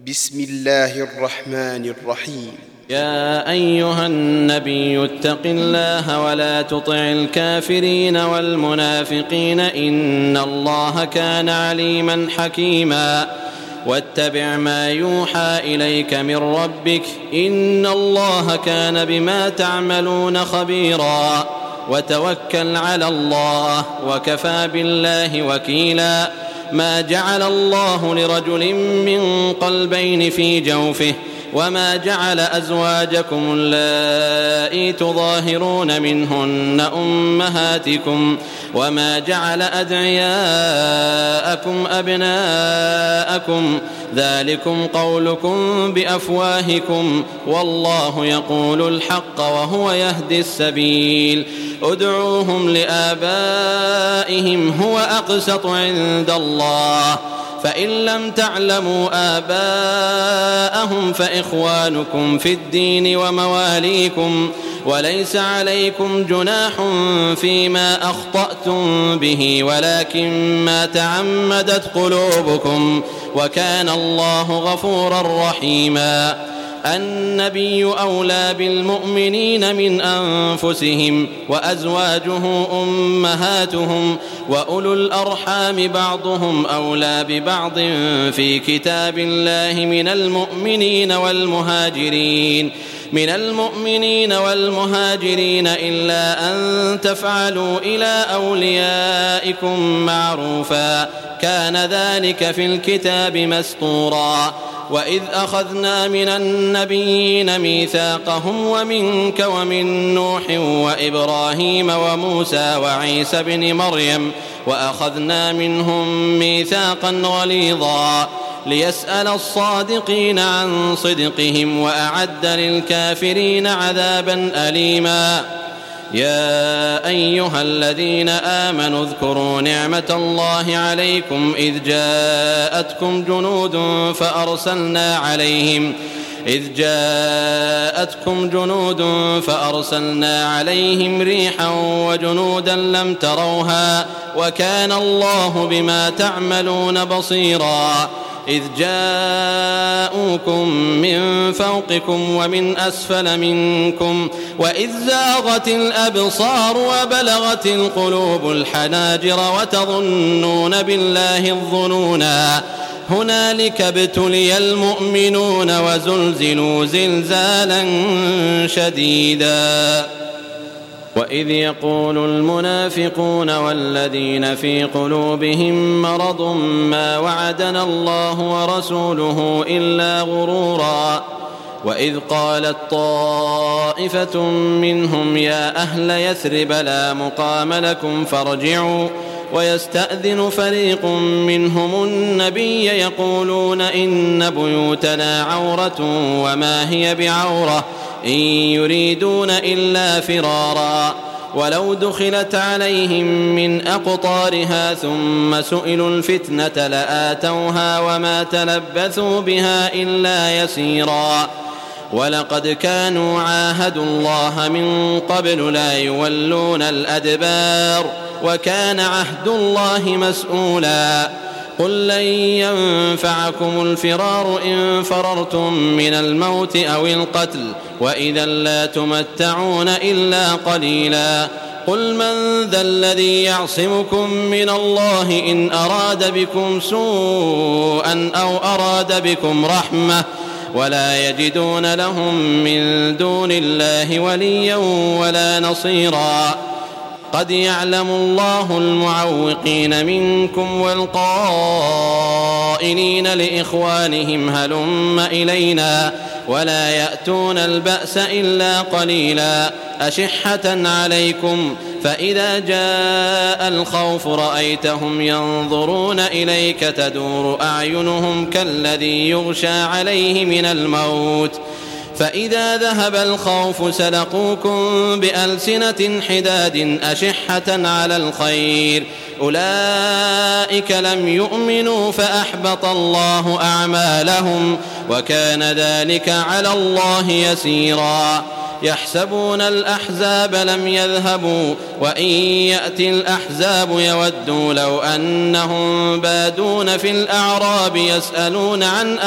بسم الله الرحمن الرحيم. يا أيها النبي اتق الله ولا تطع الكافرين والمنافقين إن الله كان عليما حكيما واتبع ما يوحى إليك من ربك إن الله كان بما تعملون خبيرا وتوكل على الله وكفى بالله وكيلا ما جعل الله لرجل من قلبين في جوفه وما جعل أزواجكم اللائي تظاهرون منهن أمهاتكم وما جعل أدعياءكم أبناءكم ذلكم قولكم بأفواهكم والله يقول الحق وهو يهدي السبيل ادعوهم لآبائهم هو أقسط عند الله فإن لم تعلموا آباءهم فإخوانكم في الدين ومواليكم وليس عليكم جناح فيما أخطأتم به ولكن ما تعمدت قلوبكم وكان الله غفورا رحيما النبي أولى بالمؤمنين من أنفسهم وأزواجه أمهاتهم وأولو الأرحام بعضهم أولى ببعض في كتاب الله من المؤمنين والمهاجرين إلا أن تفعلوا إلى أوليائكم معروفا كان ذلك في الكتاب مسطورا وإذ أخذنا من النبيين ميثاقهم ومنك ومن نوح وإبراهيم وموسى وعيسى بن مريم وأخذنا منهم ميثاقا غليظا ليسأل الصادقين عن صدقهم وأعد للكافرين عذابا أليما يا أيها الذين آمنوا اذكروا نعمة الله عليكم إذ جاءتكم جنود فأرسلنا عليهم ريحا وجنودا لم تروها وكان الله بما تعملون بصيرا إذ جاءوكم من فوقكم ومن أسفل منكم وإذ زاغت الأبصار وبلغت القلوب الحناجر وتظنون بالله الظنونا هنالك ابتلي المؤمنون وزلزلوا زلزالا شديدا وإذ يقول المنافقون والذين في قلوبهم مرض ما وعدنا الله ورسوله إلا غرورا وإذ قالت طائفة منهم يا أهل يثرب لا مقام لكم فارجعوا ويستأذن فريق منهم النبي يقولون إن بيوتنا عورة وما هي بعورة إن يريدون إلا فرارا ولو دخلت عليهم من أقطارها ثم سئلوا الفتنة لآتوها وما تلبثوا بها إلا يسيرا ولقد كانوا عاهدوا الله من قبل لا يولون الأدبار وكان عهد الله مسؤولا قل لن ينفعكم الفرار إن فررتم من الموت أو القتل وإذا لا تمتعون إلا قليلا قل من ذا الذي يعصمكم من الله إن أراد بكم سوءا أو أراد بكم رحمة ولا يجدون لهم من دون الله وليا ولا نصيرا قد يعلم الله المعوقين منكم والقائلين لإخوانهم هلم إلينا ولا يأتون البأس إلا قليلا أشحة عليكم فإذا جاء الخوف رأيتهم ينظرون إليك تدور أعينهم كالذي يغشى عليه من الموت فإذا ذهب الخوف سلقوكم بألسنة حداد أشحة على الخير أولئك لم يؤمنوا فأحبط الله أعمالهم وكان ذلك على الله يسيرا يحسبون الأحزاب لم يذهبوا وإن يأتي الأحزاب يودوا لو أنهم بادون في الأعراب يسألون عن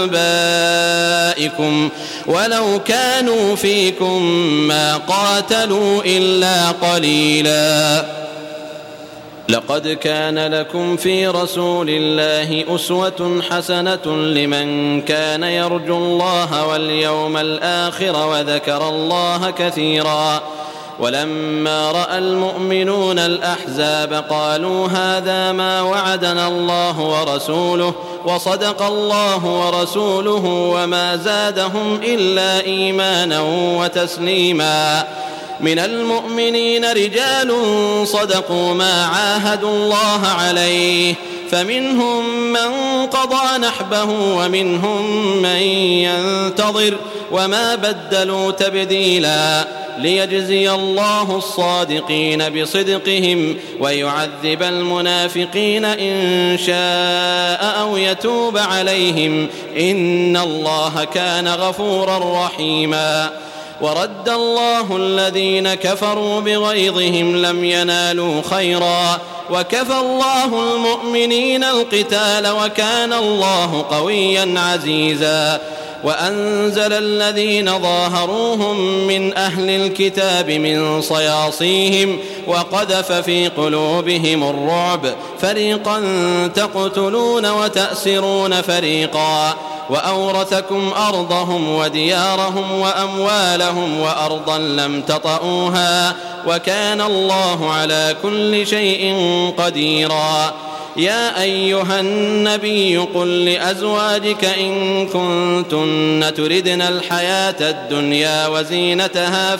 أنبائكم ولو كانوا فيكم ما قاتلوا إلا قليلا. لقد كان لكم في رسول الله أسوة حسنة لمن كان يرجو الله واليوم الآخر وذكر الله كثيرا. ولما رأى المؤمنون الأحزاب قالوا هذا ما وعدنا الله ورسوله وصدق الله ورسوله وما زادهم إلا إيمانا وتسليما. من المؤمنين رجال صدقوا ما عاهدوا الله عليه فمنهم من قضى نحبه ومنهم من ينتظر وما بدلوا تبديلا. ليجزي الله الصادقين بصدقهم ويعذب المنافقين إن شاء أو يتوب عليهم إن الله كان غفورا رحيما. ورد الله الذين كفروا بغيظهم لم ينالوا خيرا وكفى الله المؤمنين القتال وكان الله قويا عزيزا. وأنزل الذين ظاهروهم من أهل الكتاب من صياصيهم وقذف في قلوبهم الرعب فريقا تقتلون وتأسرون فريقا. وأورثكم أرضهم وديارهم وأموالهم وأرضا لم تطئوها وكان الله على كل شيء قديرا. يا أيها النبي قل لأزواجك إن كنتن تردن الحياة الدنيا وزينتها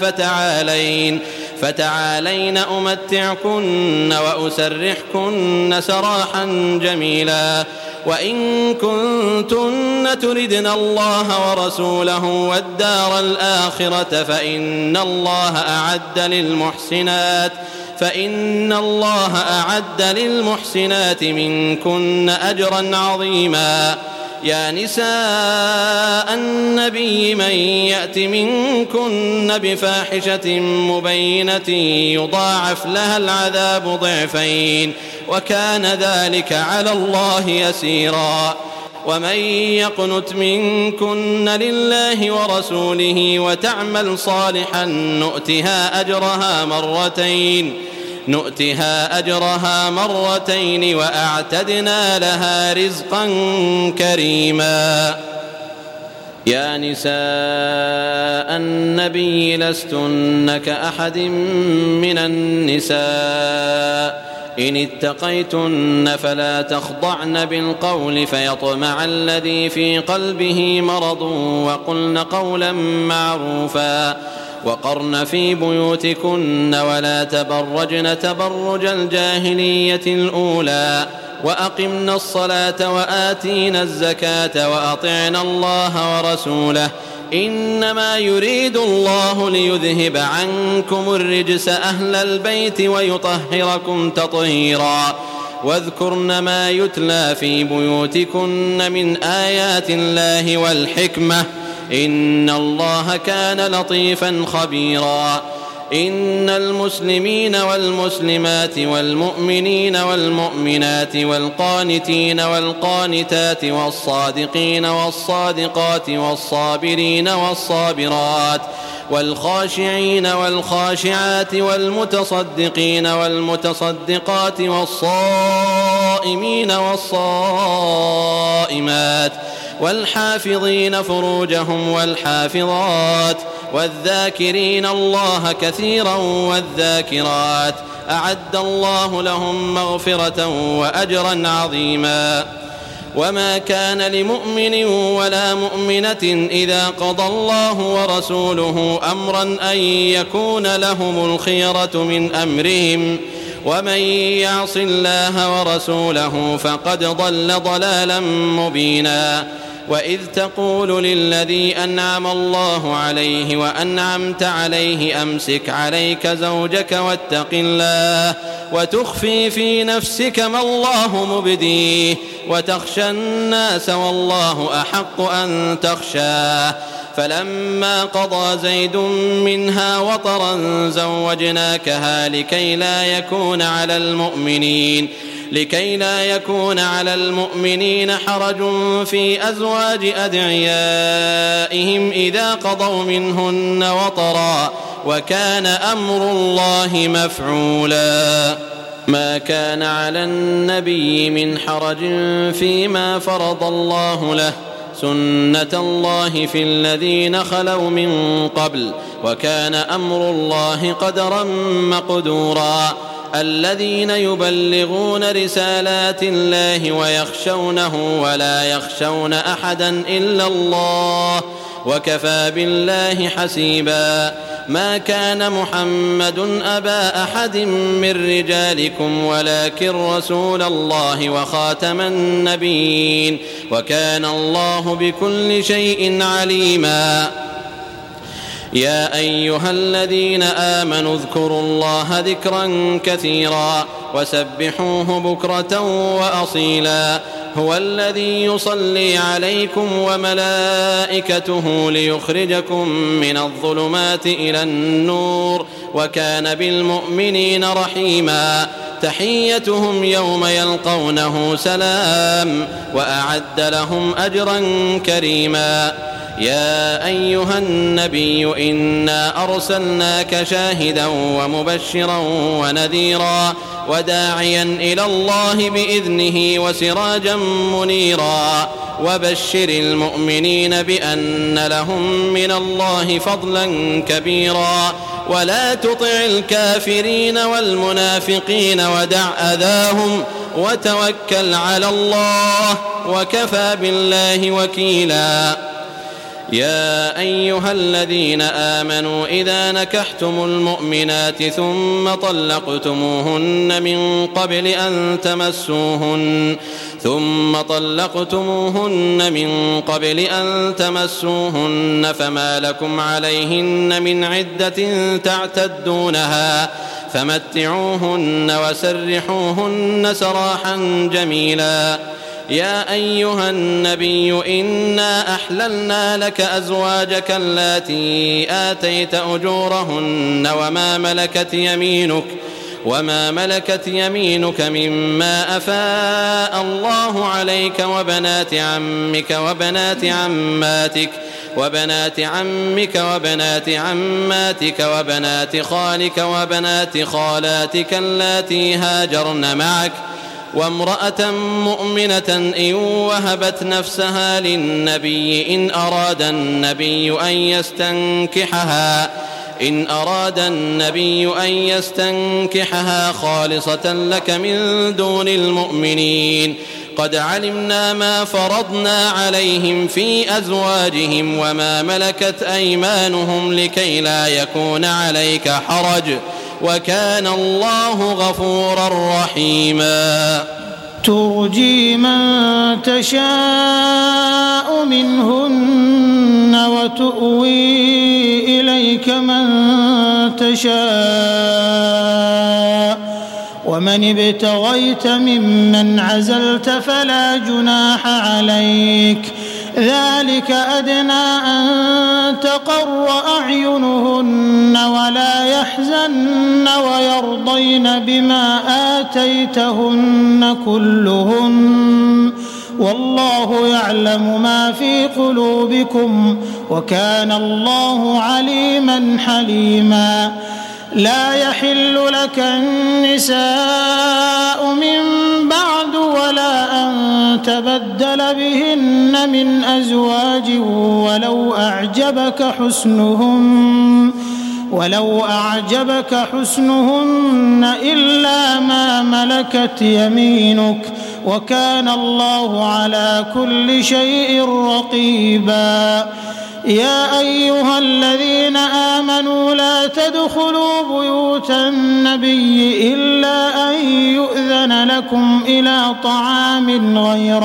فتعالين أمتعكن وأسرحكن سراحا جميلا. وإن كنتن تردن الله ورسوله والدار الآخرة فإن الله أعد للمحسنات منكن أجرا عظيما. يا نساء النبي من يأت منكن بفاحشة مبينة يضاعف لها العذاب ضعفين وكان ذلك على الله يسيرا. ومن يقنت منكن لله ورسوله وتعمل صالحا نؤتها أجرها مرتين وأعتدنا لها رزقا كريما. يا نساء النبي لستن كأحد من النساء إن اتقيتن فلا تخضعن بالقول فيطمع الذي في قلبه مرض وقلن قولا معروفا. وقرن في بيوتكن ولا تبرجن تبرج الجاهلية الأولى وأقمنا الصلاة وآتينا الزكاة وأطعنا الله ورسوله إنما يريد الله ليذهب عنكم الرجس أهل البيت ويطهركم تطهيرا. واذكرن ما يتلى في بيوتكن من آيات الله والحكمة إن الله كان لطيفا خبيرا. إن المسلمين والمسلمات والمؤمنين والمؤمنات والقانتين والقانتات والصادقين والصادقات والصابرين والصابرات والخاشعين والخاشعات والمتصدقين والمتصدقات والصائمين والصائمات والحافظين فروجهم والحافظات والذاكرين الله كثيرا والذاكرات أعد الله لهم مغفرة وأجرا عظيما. وما كان لمؤمن ولا مؤمنة إذا قضى الله ورسوله أمرا أن يكون لهم الخيرة من أمرهم ومن يعص الله ورسوله فقد ضل ضلالا مبينا. وإذ تقول للذي أنعم الله عليه وأنعمت عليه أمسك عليك زوجك واتق الله وتخفي في نفسك ما الله مبديه وتخشى الناس والله أحق أن تخشاه فلما قضى زيد منها وطرا زوجناكها لكي لا يكون على المؤمنين حرج في أزواج أدعيائهم إذا قضوا منهن وطرا وكان أمر الله مفعولا. ما كان على النبي من حرج فيما فرض الله له، سنة الله في الذين خلوا من قبل، وكان أمر الله قدرا مقدورا. الذين يبلغون رسالات الله ويخشونه ولا يخشون أحدا إلا الله، وكفى بالله حسيبا. ما كان محمد أبا أحد من رجالكم ولكن رسول الله وخاتم النبيين، وكان الله بكل شيء عليما. يا أيها الذين آمنوا اذكروا الله ذكرا كثيرا وسبحوه بكرة وأصيلا. هو الذي يصلي عليكم وملائكته ليخرجكم من الظلمات إلى النور، وكان بالمؤمنين رحيما. تحيتهم يوم يلقونه سلام، وأعد لهم أجرا كريما. يا أيها النبي إنا أرسلناك شاهدا ومبشرا ونذيرا وداعيا إلى الله بإذنه وسراجا منيرا. وبشر المؤمنين بأن لهم من الله فضلا كبيرا. ولا تطع الكافرين والمنافقين ودع أذاهم وتوكل على الله، وكفى بالله وكيلا. يا أيها الذين آمنوا إذا نكحتم المؤمنات ثم طلقتموهن من قبل أن تمسوهن فما لكم عليهن من عدة تعتدونها، فمتعوهن وسرحوهن سراحا جميلا. يا أيها النبي إنا أحللنا لك أزواجك اللاتي آتيت أجورهن وما ملكت يمينك مما أفاء الله عليك، وبنات عمك وبنات عماتك وبنات عماتك وبنات خالك وبنات خالاتك اللاتي هاجرن معك، وامرأة مؤمنة إن وهبت نفسها للنبي إن أراد النبي أن يستنكحها خالصة لك من دون المؤمنين. قد علمنا ما فرضنا عليهم في أزواجهم وما ملكت أيمانهم لكي لا يكون عليك حرج، وكان الله غفورا رحيما. ترجي من تشاء منهن وتؤوي إليك من تشاء، ومن ابتغيت ممن عزلت فلا جناح عليك. ذلك أدنى أن تقر أعينهن ولا يحزن ويرضين بما آتيتهن كلهن، والله يعلم ما في قلوبكم، وكان الله عليما حليما. لا يحل لك النساء من بعد ولا أن تبدل بهن من أزواج ولو أعجبك حسنهن إلا ما ملكت يمينك، وكان الله على كل شيء رقيبا. يا أيها الذين آمنوا لا تدخلوا بيوت النبي إلا أن يؤذن لكم إلى طعام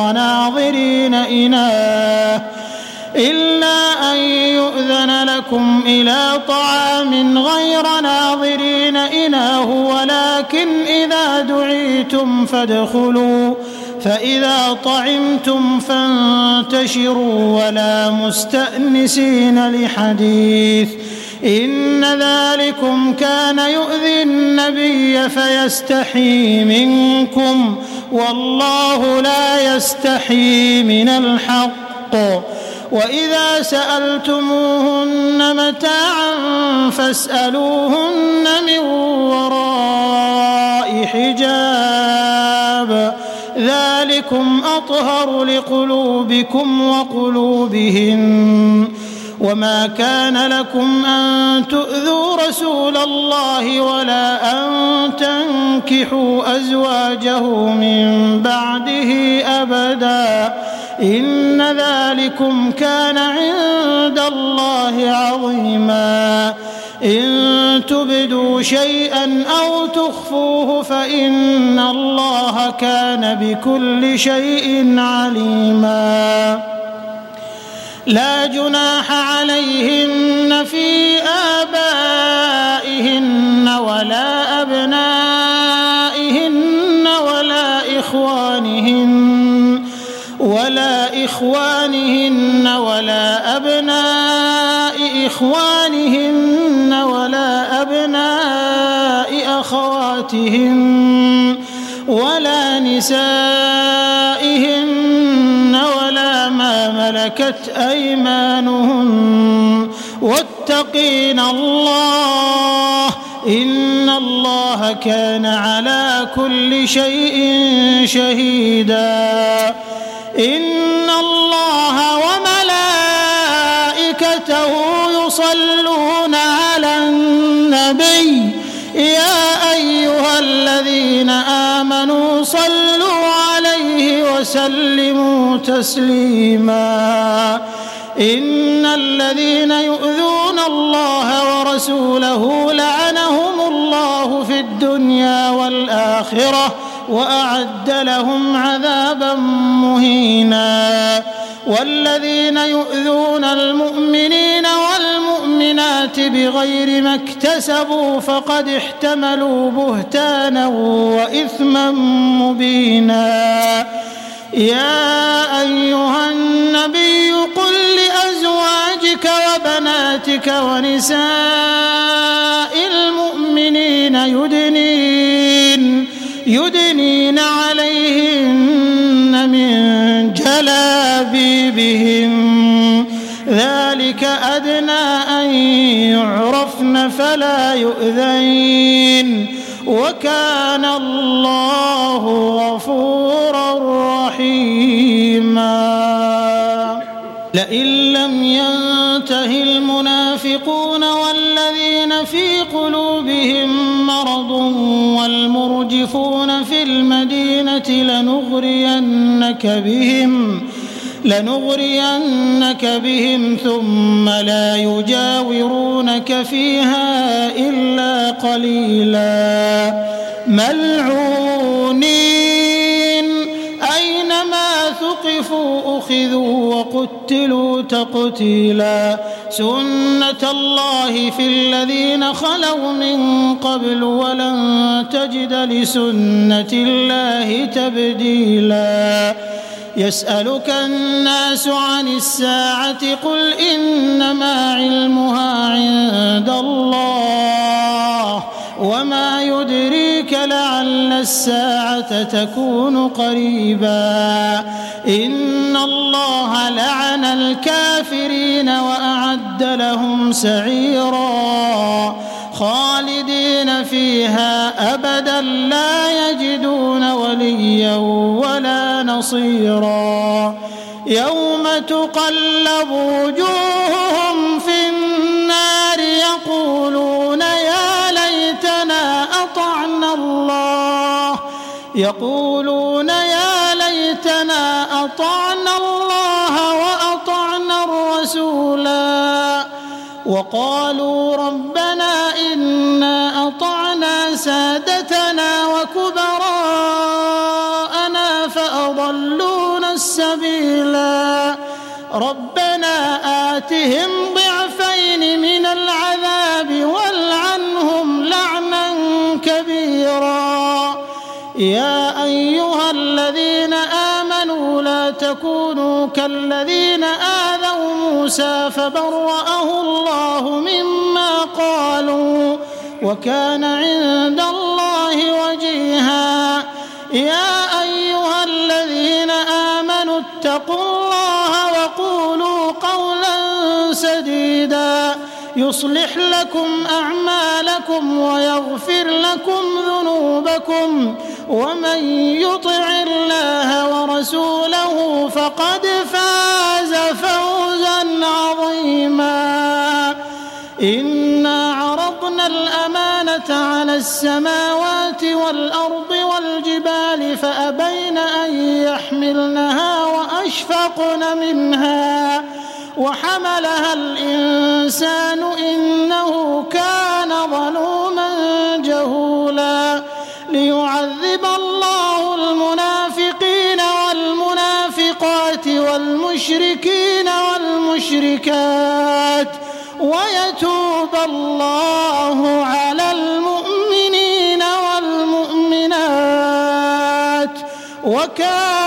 غير ناظرين إناه، ولكن إذا دعيتم فإذا طعمتم فانتشروا ولا مستأنسين لحديث إن ذلكم كان يؤذي النبي فيستحيي منكم والله لا يستحيي من الحق وإذا سألتموهن متاعا فاسألوهن من وراء حجاب ذلكم أطهر لقلوبكم وقلوبهن وما كان لكم أن تؤذوا رسول الله ولا أن تنكحوا أزواجه من بعده أبدا إن ذلكم كان عند الله عظيما إن تبدوا شيئا أو تخفوه فإن الله كان بكل شيء عليما لا جناح عليهن في آبائهن ولا أبنائهن ولا إخوانهن ولا أبناء إخوانهن ولا أبناء أخواتهن ولا نسائهن ولا ما ملكت أيمانهن واتقين الله إن الله كان على كل شيء شهيدا إن الله وملائكته يصلون على النبي يا أيها الذين آمنوا صلوا عليه وسلموا تسليما إن الذين يؤذون الله ورسوله لعنهم الله في الدنيا والآخرة وأعد لهم عذابا مهينا والذين يؤذون المؤمنين والمؤمنات بغير ما اكتسبوا فقد احتملوا بهتانا وإثما مبينا يا أيها النبي قل لأزواجك وبناتك ونساء المؤمنين يدنين عليهن من جلابيبهم ذلك أدنى أن يعرفن فلا يؤذين وكان الله غفورا رحيما لئن لم ينته المنافقون والذين في قلوبهم مرض والمرجفون في المدينة لنغرينك بهم ثم لا يجاورونك فيها إلا قليلا ملعونين أينما ثقفوا أخذوا وقتلوا تقتيلا سنة الله في الذين خلوا من قبل ولن تجد لسنة الله تبديلا يسألك الناس عن الساعة قل إنما علمها عند الله وما يدريك لعل الساعة تكون قريبا إن الله لعن الكافرين وأعد لهم سعيرا خالدين فيها أبدا لا يجدون وليا ولا نصيرا يوم تقلب وجوههم في النار يقولون يا ليتنا أطعنا الله وأطعنا الرسولا وقالوا ربنا إنا أطعنا سادتنا وكبراءنا فأضلونا السبيلا ربنا آتهم ضعفين من العذاب والعنهم لعنا كبيرا يا أيها الذين كالذين آذوا موسى فبرأه الله مما قالوا وكان عند الله وجيها. يا أيها الذين آمنوا اتقوا الله وقولوا قولا سديدا يصلح لكم أعمالكم ويغفر لكم ذنوبكم ومن يطع الله ورسوله فقد فاز فوزا عظيما. إنا عرضنا الأمانة على السماوات والأرض والجبال فأبين أن يحملنها وأشفقن منها وحملها الإنسان إنه كان ظلوما جهولا. ليعذب الله المنافقين والمنافقات والمشركين والمشركات ويتوب الله على المؤمنين والمؤمنات وكان